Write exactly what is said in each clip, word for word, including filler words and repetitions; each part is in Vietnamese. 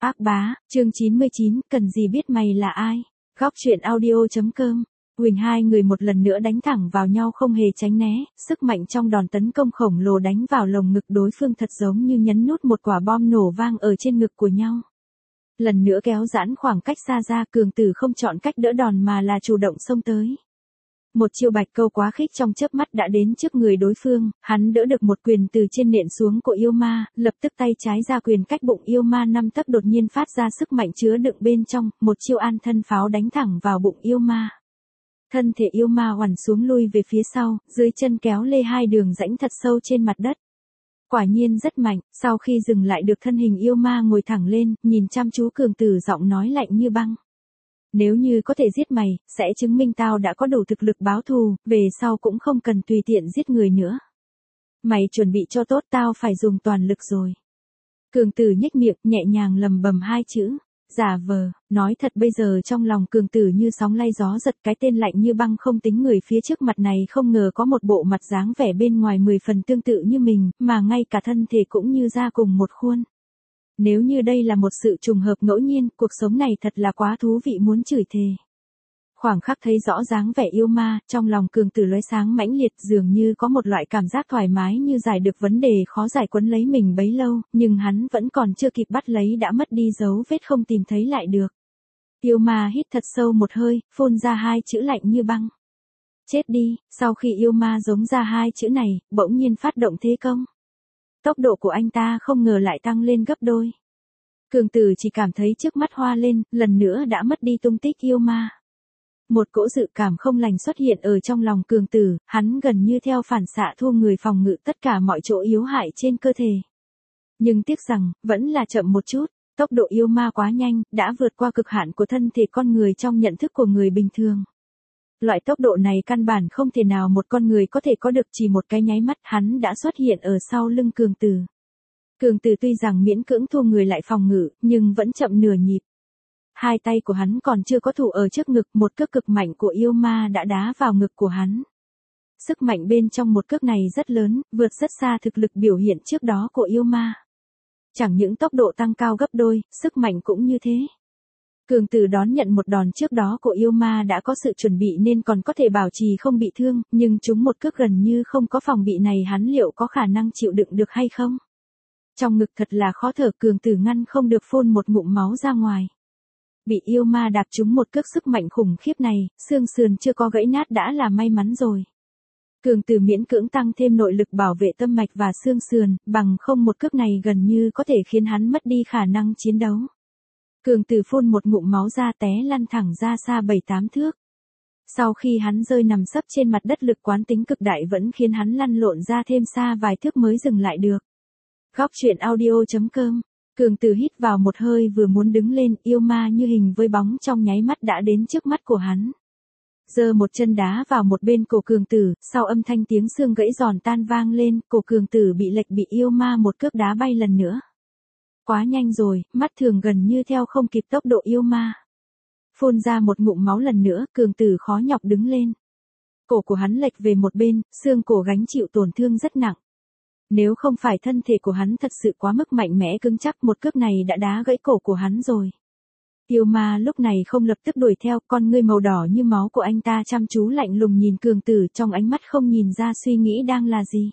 Ác bá, chương chín mươi chín, cần gì biết mày là ai? Góc truyện audio.com. Huỳnh hai người một lần nữa đánh thẳng vào nhau không hề tránh né, sức mạnh trong đòn tấn công khổng lồ đánh vào lồng ngực đối phương thật giống như nhấn nút một quả bom nổ vang ở trên ngực của nhau. Lần nữa kéo giãn khoảng cách xa ra, Cường Tử không chọn cách đỡ đòn mà là chủ động xông tới. Một chiêu bạch câu quá khích trong chớp mắt đã đến trước người đối phương, hắn đỡ được một quyền từ trên nện xuống của yêu ma, lập tức tay trái ra quyền cách bụng yêu ma năm tấc đột nhiên phát ra sức mạnh chứa đựng bên trong, một chiêu an thân pháo đánh thẳng vào bụng yêu ma. Thân thể yêu ma oằn xuống lui về phía sau, dưới chân kéo lê hai đường rãnh thật sâu trên mặt đất. Quả nhiên rất mạnh, sau khi dừng lại được thân hình yêu ma ngồi thẳng lên, nhìn chăm chú Cường Tử giọng nói lạnh như băng. Nếu như có thể giết mày, sẽ chứng minh tao đã có đủ thực lực báo thù, về sau cũng không cần tùy tiện giết người nữa. Mày chuẩn bị cho tốt, tao phải dùng toàn lực rồi. Cường Tử nhếch miệng, nhẹ nhàng lầm bầm hai chữ. Giả vờ, nói thật bây giờ trong lòng Cường Tử như sóng lay gió giật, cái tên lạnh như băng không tính người phía trước mặt này không ngờ có một bộ mặt dáng vẻ bên ngoài mười phần tương tự như mình, mà ngay cả thân thể cũng như ra cùng một khuôn. Nếu như đây là một sự trùng hợp ngẫu nhiên, cuộc sống này thật là quá thú vị muốn chửi thề. Khoảng khắc thấy rõ dáng vẻ yêu ma, trong lòng Cường Tử lóe sáng mãnh liệt, dường như có một loại cảm giác thoải mái như giải được vấn đề khó giải quấn lấy mình bấy lâu, nhưng hắn vẫn còn chưa kịp bắt lấy đã mất đi dấu vết không tìm thấy lại được. Yêu ma hít thật sâu một hơi, phun ra hai chữ lạnh như băng. Chết đi, sau khi yêu ma giống ra hai chữ này, bỗng nhiên phát động thế công. Tốc độ của anh ta không ngờ lại tăng lên gấp đôi. Cường Tử chỉ cảm thấy trước mắt hoa lên, lần nữa đã mất đi tung tích yêu ma. Một cỗ dự cảm không lành xuất hiện ở trong lòng Cường Tử, hắn gần như theo phản xạ thu người phòng ngự tất cả mọi chỗ yếu hại trên cơ thể. Nhưng tiếc rằng, vẫn là chậm một chút, tốc độ yêu ma quá nhanh, đã vượt qua cực hạn của thân thể con người trong nhận thức của người bình thường. Loại tốc độ này căn bản không thể nào một con người có thể có được, chỉ một cái nháy mắt hắn đã xuất hiện ở sau lưng Cường Tử. Cường Tử tuy rằng miễn cưỡng thu người lại phòng ngự, nhưng vẫn chậm nửa nhịp. Hai tay của hắn còn chưa có thủ ở trước ngực, một cước cực mạnh của yêu ma đã đá vào ngực của hắn. Sức mạnh bên trong một cước này rất lớn, vượt rất xa thực lực biểu hiện trước đó của yêu ma. Chẳng những tốc độ tăng cao gấp đôi, sức mạnh cũng như thế. Cường Tử đón nhận một đòn trước đó của yêu ma đã có sự chuẩn bị nên còn có thể bảo trì không bị thương, nhưng chúng một cước gần như không có phòng bị này hắn liệu có khả năng chịu đựng được hay không? Trong ngực thật là khó thở, Cường Tử ngăn không được phun một ngụm máu ra ngoài. Bị yêu ma đạp trúng một cước sức mạnh khủng khiếp này, xương sườn chưa có gãy nát đã là may mắn rồi. Cường Tử miễn cưỡng tăng thêm nội lực bảo vệ tâm mạch và xương sườn, bằng không một cước này gần như có thể khiến hắn mất đi khả năng chiến đấu. Cường Tử phun một ngụm máu ra té lăn thẳng ra xa bảy tám thước. Sau khi hắn rơi nằm sấp trên mặt đất, lực quán tính cực đại vẫn khiến hắn lăn lộn ra thêm xa vài thước mới dừng lại được. Góc truyện audio.com. Cường Tử hít vào một hơi vừa muốn đứng lên, yêu ma như hình với bóng trong nháy mắt đã đến trước mắt của hắn. Giơ một chân đá vào một bên cổ Cường Tử, sau âm thanh tiếng xương gãy giòn tan vang lên, cổ Cường Tử bị lệch, bị yêu ma một cước đá bay lần nữa. Quá nhanh rồi, mắt thường gần như theo không kịp tốc độ yêu ma. Phun ra một ngụm máu lần nữa, Cường Tử khó nhọc đứng lên. Cổ của hắn lệch về một bên, xương cổ gánh chịu tổn thương rất nặng. Nếu không phải thân thể của hắn thật sự quá mức mạnh mẽ cứng chắc, một cước này đã đá gãy cổ của hắn rồi. Yêu ma lúc này không lập tức đuổi theo, con ngươi màu đỏ như máu của anh ta chăm chú lạnh lùng nhìn Cường Tử, trong ánh mắt không nhìn ra suy nghĩ đang là gì.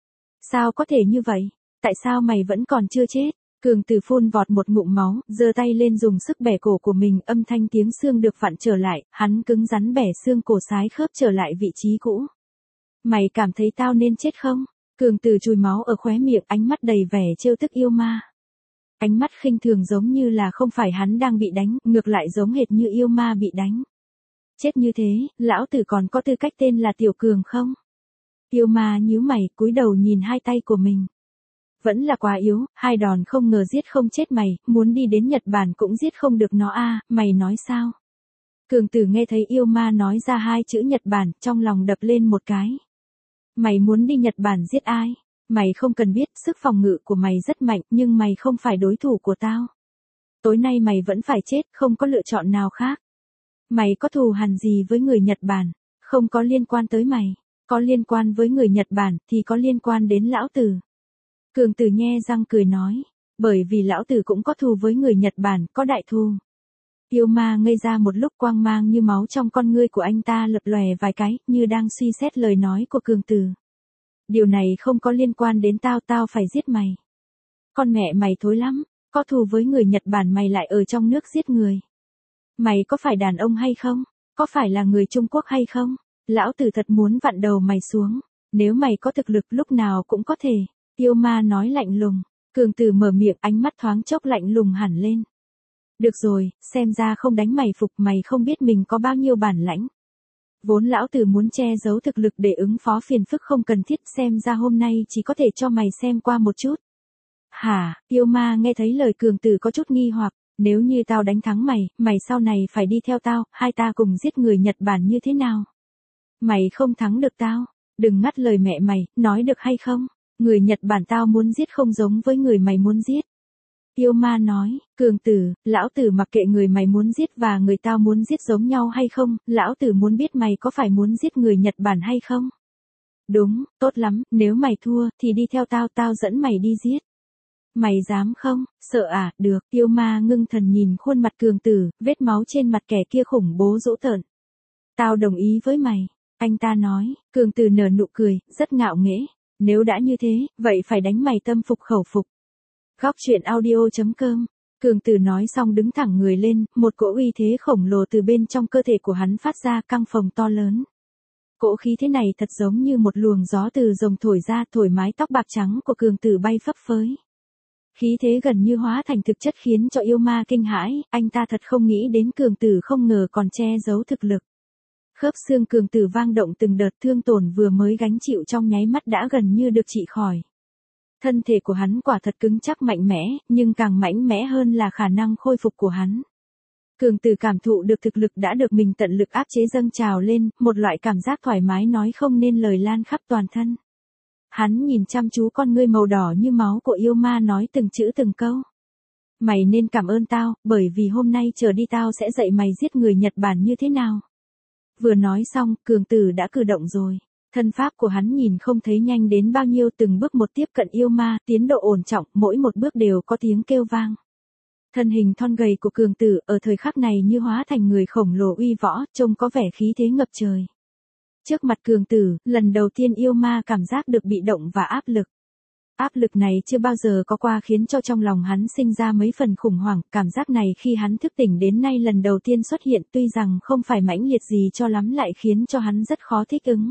Sao có thể như vậy? Tại sao mày vẫn còn chưa chết? Cường Tử phun vọt một ngụm máu, giơ tay lên dùng sức bẻ cổ của mình, âm thanh tiếng xương được vặn trở lại, hắn cứng rắn bẻ xương cổ sái khớp trở lại vị trí cũ. Mày cảm thấy tao nên chết không? Cường Tử chùi máu ở khóe miệng, ánh mắt đầy vẻ trêu tức yêu ma. Ánh mắt khinh thường giống như là không phải hắn đang bị đánh, ngược lại giống hệt như yêu ma bị đánh. Chết như thế, lão tử còn có tư cách tên là Tiểu Cường không? Yêu ma nhíu mày, cúi đầu nhìn hai tay của mình. Vẫn là quá yếu, hai đòn không ngờ giết không chết mày, muốn đi đến Nhật Bản cũng giết không được nó a, à, mày nói sao? Cường Tử nghe thấy yêu ma nói ra hai chữ Nhật Bản, trong lòng đập lên một cái. Mày muốn đi Nhật Bản giết ai? Mày không cần biết, sức phòng ngự của mày rất mạnh, nhưng mày không phải đối thủ của tao. Tối nay mày vẫn phải chết, không có lựa chọn nào khác. Mày có thù hằn gì với người Nhật Bản? Không có liên quan tới mày. Có liên quan với người Nhật Bản, thì có liên quan đến lão tử. Cường Tử nhe răng cười nói. Bởi vì lão tử cũng có thù với người Nhật Bản, có đại thù. Yêu ma ngây ra một lúc, quang mang như máu trong con ngươi của anh ta lập lòe vài cái, như đang suy xét lời nói của Cường Tử. Điều này không có liên quan đến tao, tao phải giết mày. Con mẹ mày thối lắm, có thù với người Nhật Bản mày lại ở trong nước giết người. Mày có phải đàn ông hay không? Có phải là người Trung Quốc hay không? Lão tử thật muốn vặn đầu mày xuống. Nếu mày có thực lực lúc nào cũng có thể. Yêu ma nói lạnh lùng. Cường Tử mở miệng, ánh mắt thoáng chốc lạnh lùng hẳn lên. Được rồi, xem ra không đánh mày phục, mày không biết mình có bao nhiêu bản lãnh. Vốn lão tử muốn che giấu thực lực để ứng phó phiền phức không cần thiết, xem ra hôm nay chỉ có thể cho mày xem qua một chút. Hả? Yêu ma nghe thấy lời Cường Tử có chút nghi hoặc, nếu như tao đánh thắng mày, mày sau này phải đi theo tao, hai ta cùng giết người Nhật Bản như thế nào? Mày không thắng được tao, đừng ngắt lời mẹ mày, nói được hay không? Người Nhật Bản tao muốn giết không giống với người mày muốn giết. Yêu ma nói, Cường Tử, lão tử mặc kệ người mày muốn giết và người tao muốn giết giống nhau hay không, lão tử muốn biết mày có phải muốn giết người Nhật Bản hay không? Đúng, tốt lắm, nếu mày thua, thì đi theo tao, tao dẫn mày đi giết. Mày dám không? Sợ à? Được. Yêu ma ngưng thần nhìn khuôn mặt Cường Tử, vết máu trên mặt kẻ kia khủng bố dữ tợn. Tao đồng ý với mày. Anh ta nói. Cường Tử nở nụ cười, rất ngạo nghễ. Nếu đã như thế, vậy phải đánh mày tâm phục khẩu phục. Góc truyện audio chấm com. Cường Tử nói xong đứng thẳng người lên, một cỗ uy thế khổng lồ từ bên trong cơ thể của hắn phát ra, căng phồng to lớn. Cỗ khí thế này thật giống như một luồng gió từ rồng thổi ra, thổi mái tóc bạc trắng của Cường Tử bay phấp phới. Khí thế gần như hóa thành thực chất khiến cho yêu ma kinh hãi, anh ta thật không nghĩ đến Cường Tử không ngờ còn che giấu thực lực. Khớp xương Cường Tử vang động từng đợt, thương tổn vừa mới gánh chịu trong nháy mắt đã gần như được trị khỏi. Thân thể của hắn quả thật cứng chắc mạnh mẽ, nhưng càng mạnh mẽ hơn là khả năng khôi phục của hắn. Cường Tử cảm thụ được thực lực đã được mình tận lực áp chế dâng trào lên, một loại cảm giác thoải mái nói không nên lời lan khắp toàn thân. Hắn nhìn chăm chú con ngươi màu đỏ như máu của yêu ma nói từng chữ từng câu. Mày nên cảm ơn tao, bởi vì hôm nay trở đi tao sẽ dạy mày giết người Nhật Bản như thế nào. Vừa nói xong, Cường Tử đã cử động rồi. Thân pháp của hắn nhìn không thấy nhanh đến bao nhiêu, từng bước một tiếp cận yêu ma, tiến độ ổn trọng, mỗi một bước đều có tiếng kêu vang. Thân hình thon gầy của Cường Tử ở thời khắc này như hóa thành người khổng lồ uy võ, trông có vẻ khí thế ngập trời. Trước mặt Cường Tử, lần đầu tiên yêu ma cảm giác được bị động và áp lực. Áp lực này chưa bao giờ có qua khiến cho trong lòng hắn sinh ra mấy phần khủng hoảng, cảm giác này khi hắn thức tỉnh đến nay lần đầu tiên xuất hiện, tuy rằng không phải mãnh liệt gì cho lắm lại khiến cho hắn rất khó thích ứng.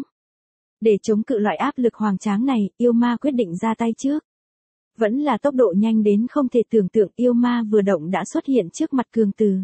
Để chống cự loại áp lực hoành tráng này, yêu ma quyết định ra tay trước. Vẫn là tốc độ nhanh đến không thể tưởng tượng, yêu ma vừa động đã xuất hiện trước mặt Cường Tử.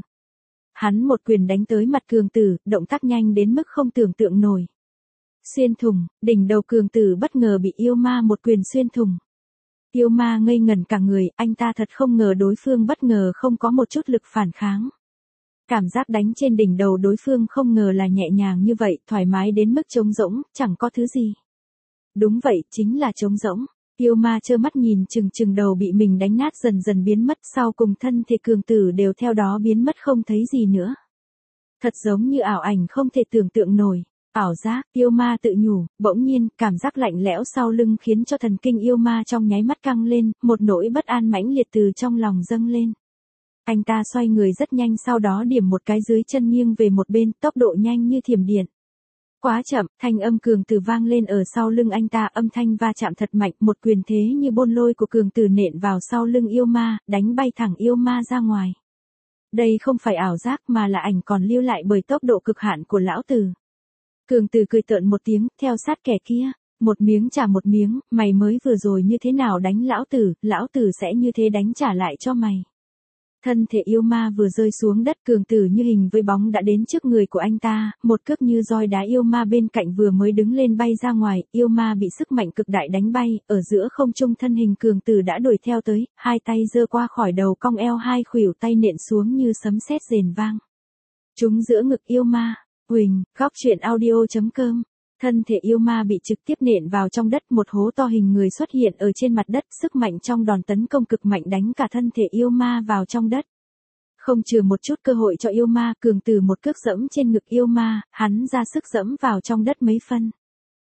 Hắn một quyền đánh tới mặt Cường Tử, động tác nhanh đến mức không tưởng tượng nổi. Xuyên thủng, đỉnh đầu Cường Tử bất ngờ bị yêu ma một quyền xuyên thủng. Yêu ma ngây ngẩn cả người, anh ta thật không ngờ đối phương bất ngờ không có một chút lực phản kháng. Cảm giác đánh trên đỉnh đầu đối phương không ngờ là nhẹ nhàng như vậy, thoải mái đến mức trống rỗng, chẳng có thứ gì. Đúng vậy, chính là trống rỗng. Yêu ma trơ mắt nhìn chừng chừng đầu bị mình đánh nát dần dần biến mất, sau cùng thân thể Cường Tử đều theo đó biến mất không thấy gì nữa. Thật giống như ảo ảnh không thể tưởng tượng nổi. Ảo giác, yêu ma tự nhủ, bỗng nhiên, cảm giác lạnh lẽo sau lưng khiến cho thần kinh yêu ma trong nháy mắt căng lên, một nỗi bất an mãnh liệt từ trong lòng dâng lên. Anh ta xoay người rất nhanh, sau đó điểm một cái dưới chân nghiêng về một bên, tốc độ nhanh như thiểm điện. Quá chậm, thanh âm Cường Tử vang lên ở sau lưng anh ta, âm thanh va chạm thật mạnh, một quyền thế như bôn lôi của Cường Tử nện vào sau lưng yêu ma, đánh bay thẳng yêu ma ra ngoài. Đây không phải ảo giác mà là ảnh còn lưu lại bởi tốc độ cực hạn của lão tử. Cường Tử cười tợn một tiếng, theo sát kẻ kia, một miếng trả một miếng, mày mới vừa rồi như thế nào đánh lão tử, lão tử sẽ như thế đánh trả lại cho mày. Thân thể yêu ma vừa rơi xuống đất, Cường Tử như hình với bóng đã đến trước người của anh ta, một cước như roi đá yêu ma bên cạnh vừa mới đứng lên bay ra ngoài, yêu ma bị sức mạnh cực đại đánh bay, ở giữa không trung thân hình Cường Tử đã đuổi theo tới, hai tay giơ qua khỏi đầu cong eo, hai khuỷu tay nện xuống như sấm sét rền vang. Trúng giữa ngực yêu ma. Huỳnh, góc truyện audio chấm com. Thân thể yêu ma bị trực tiếp nện vào trong đất, một hố to hình người xuất hiện ở trên mặt đất, sức mạnh trong đòn tấn công cực mạnh đánh cả thân thể yêu ma vào trong đất. Không trừ một chút cơ hội cho yêu ma, Cường Tử một cước dẫm trên ngực yêu ma, hắn ra sức dẫm vào trong đất mấy phân.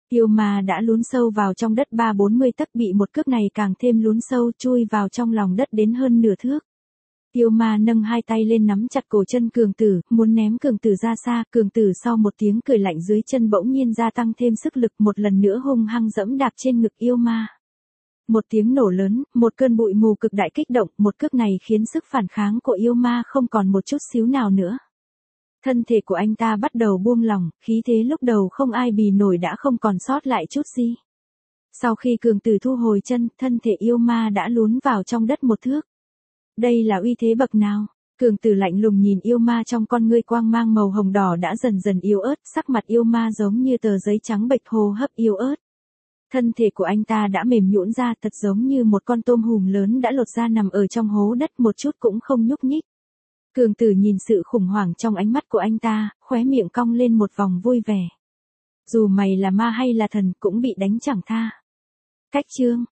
Yêu ma đã lún sâu vào trong đất ba bốn mươi tấc, bị một cước này càng thêm lún sâu, chui vào trong lòng đất đến hơn nửa thước. Yêu ma nâng hai tay lên nắm chặt cổ chân Cường Tử, muốn ném Cường Tử ra xa. Cường Tử sau một tiếng cười lạnh dưới chân bỗng nhiên gia tăng thêm sức lực, một lần nữa hung hăng dẫm đạp trên ngực yêu ma. Một tiếng nổ lớn, một cơn bụi mù cực đại kích động, một cước này khiến sức phản kháng của yêu ma không còn một chút xíu nào nữa. Thân thể của anh ta bắt đầu buông lỏng, khí thế lúc đầu không ai bì nổi đã không còn sót lại chút gì. Sau khi Cường Tử thu hồi chân, thân thể yêu ma đã lún vào trong đất một thước. Đây là uy thế bậc nào? Cường Tử lạnh lùng nhìn yêu ma, trong con ngươi quang mang màu hồng đỏ đã dần dần yếu ớt, sắc mặt yêu ma giống như tờ giấy trắng bệch, hô hấp yếu ớt. Thân thể của anh ta đã mềm nhũn ra, thật giống như một con tôm hùm lớn đã lột ra nằm ở trong hố đất, một chút cũng không nhúc nhích. Cường Tử nhìn sự khủng hoảng trong ánh mắt của anh ta, khóe miệng cong lên một vòng vui vẻ. Dù mày là ma hay là thần cũng bị đánh chẳng tha. Cách chương